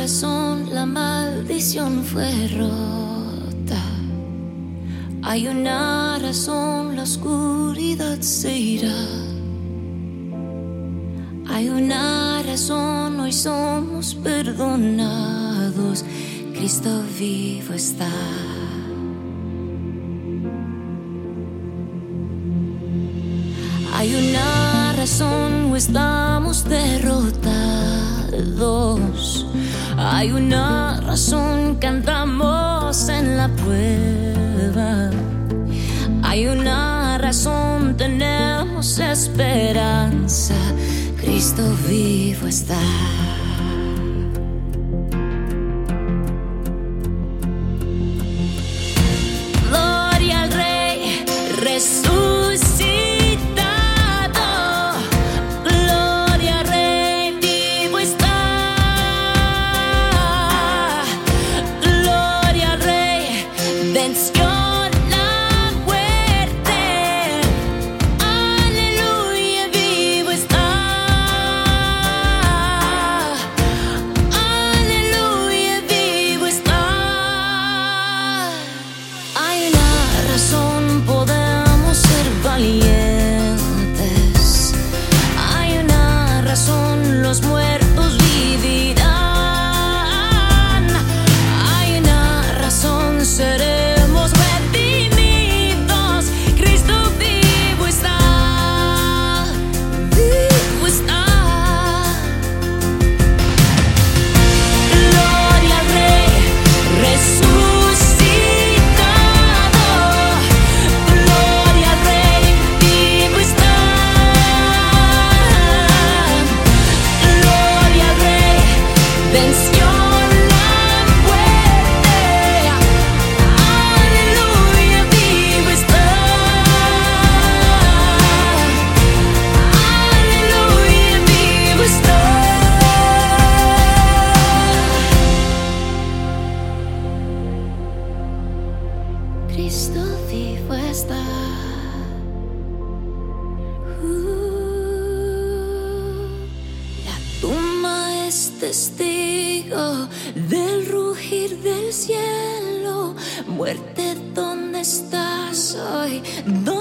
razón la maldición fue rota. Hay una razón la oscuridad se irá. Hay una razón, hoy somos perdonados. Cristo vivo está. Hay una razón, no estamos derrotados. Hay una razón, cantamos en la prueba. Hay una razón, tenemos esperanza. Cristo vivo está. Gloria al Rey resucitado. Gloria al Rey vivo está. Gloria al Rey venció. Podemos ser valientes. Hay una razón, los muertos vivirán. Hay una razón, seremos redimidos. Cristo vivo está. Vivo está. Gloria al Rey resucitado. Venció la muerte. Aleluya, vivo está. Aleluya, vivo está. Cristo vivo está. La tumba es testigo del rugir del cielo. Muerte, ¿dónde estás hoy?